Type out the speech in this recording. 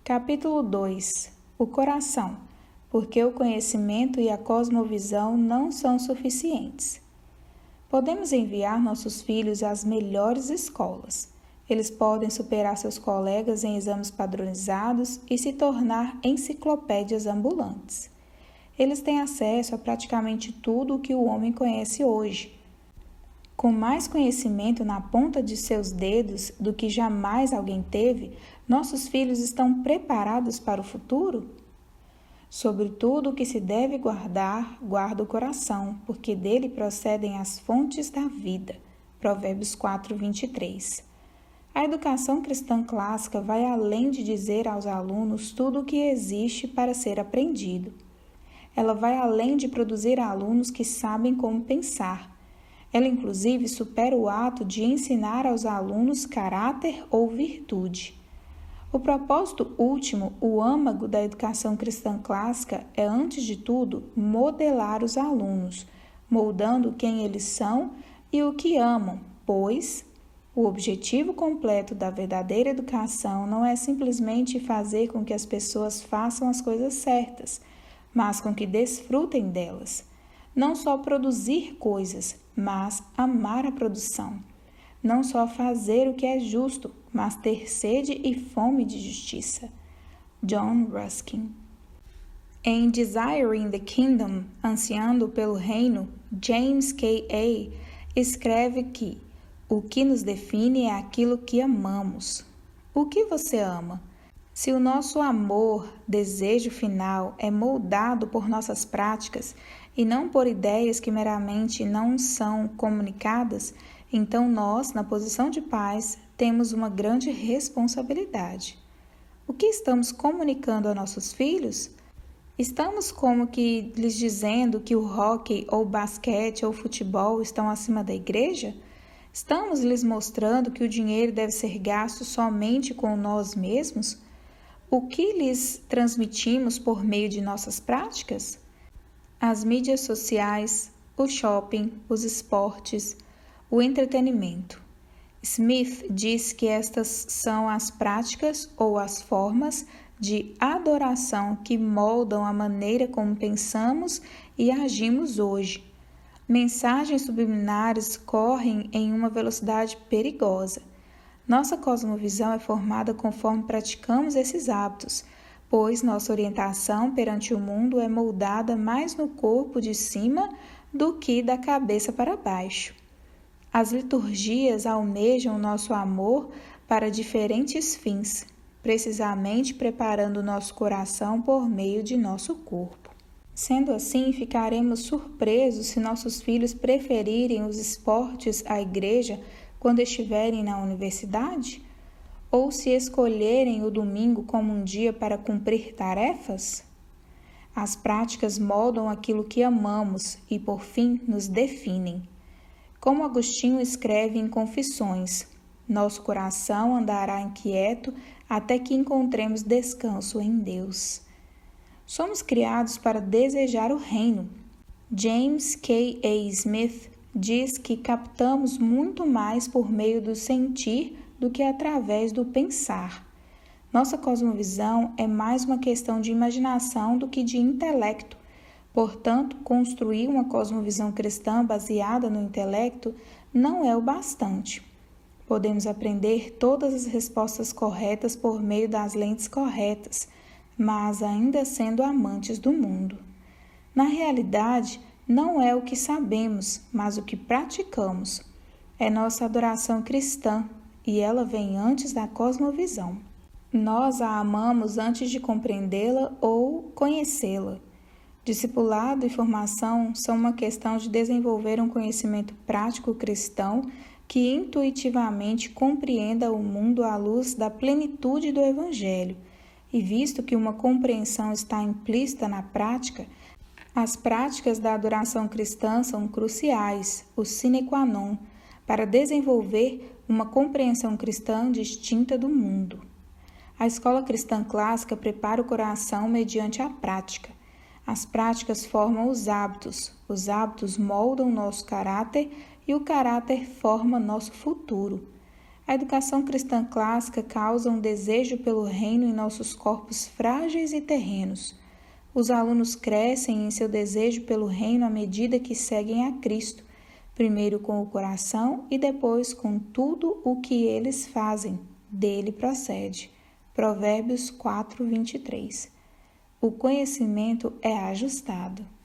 Capítulo 2. O coração, porque o conhecimento e a cosmovisão não são suficientes. Podemos enviar nossos filhos às melhores escolas. Eles podem superar seus colegas em exames padronizados e se tornar enciclopédias ambulantes. Eles têm acesso a praticamente tudo o que o homem conhece hoje. Com mais conhecimento na ponta de seus dedos do que jamais alguém teve, nossos filhos estão preparados para o futuro? Sobre tudo o que se deve guardar, guarda o coração, porque dele procedem as fontes da vida. Provérbios 4:23. A educação cristã clássica vai além de dizer aos alunos tudo o que existe para ser aprendido. Ela vai além de produzir alunos que sabem como pensar. Ela, inclusive, supera o ato de ensinar aos alunos caráter ou virtude. O propósito último, o âmago da educação cristã clássica, é, antes de tudo, modelar os alunos, moldando quem eles são e o que amam, pois o objetivo completo da verdadeira educação não é simplesmente fazer com que as pessoas façam as coisas certas, mas com que desfrutem delas. Não só produzir coisas, mas amar a produção. Não só fazer o que é justo, mas ter sede e fome de justiça. John Ruskin. Em Desiring the Kingdom, Ansiando pelo Reino, James K.A. escreve que o que nos define é aquilo que amamos. O que você ama? Se o nosso amor, desejo final, é moldado por nossas práticas e não por ideias que meramente não são comunicadas, então nós, na posição de pais, temos uma grande responsabilidade. O que estamos comunicando a nossos filhos? Estamos como que lhes dizendo que o hóquei ou basquete ou futebol estão acima da igreja? Estamos lhes mostrando que o dinheiro deve ser gasto somente com nós mesmos? O que lhes transmitimos por meio de nossas práticas? As mídias sociais, o shopping, os esportes, o entretenimento. Smith diz que estas são as práticas ou as formas de adoração que moldam a maneira como pensamos e agimos hoje. Mensagens subliminares correm em uma velocidade perigosa. Nossa cosmovisão é formada conforme praticamos esses hábitos, pois nossa orientação perante o mundo é moldada mais no corpo de cima do que da cabeça para baixo. As liturgias almejam nosso amor para diferentes fins, precisamente preparando nosso coração por meio de nosso corpo. Sendo assim, ficaremos surpresos se nossos filhos preferirem os esportes à igreja quando estiverem na universidade? Ou se escolherem o domingo como um dia para cumprir tarefas? As práticas moldam aquilo que amamos e, por fim, nos definem. Como Agostinho escreve em Confissões, nosso coração andará inquieto até que encontremos descanso em Deus. Somos criados para desejar o reino. James K.A. Smith diz que captamos muito mais por meio do sentir do que através do pensar. Nossa cosmovisão é mais uma questão de imaginação do que de intelecto. Portanto, construir uma cosmovisão cristã baseada no intelecto não é o bastante. Podemos aprender todas as respostas corretas por meio das lentes corretas, mas ainda sendo amantes do mundo. Na realidade, não é o que sabemos, mas o que praticamos. É nossa adoração cristã, e ela vem antes da cosmovisão. Nós a amamos antes de compreendê-la ou conhecê-la. Discipulado e formação são uma questão de desenvolver um conhecimento prático cristão que intuitivamente compreenda o mundo à luz da plenitude do Evangelho. E visto que uma compreensão está implícita na prática, as práticas da adoração cristã são cruciais, o sine qua non, para desenvolver uma compreensão cristã distinta do mundo. A escola cristã clássica prepara o coração mediante a prática. As práticas formam os hábitos moldam nosso caráter e o caráter forma nosso futuro. A educação cristã clássica causa um desejo pelo reino em nossos corpos frágeis e terrenos. Os alunos crescem em seu desejo pelo reino à medida que seguem a Cristo, primeiro com o coração e depois com tudo o que eles fazem, dele procede. Provérbios 4:23. O conhecimento é ajustado.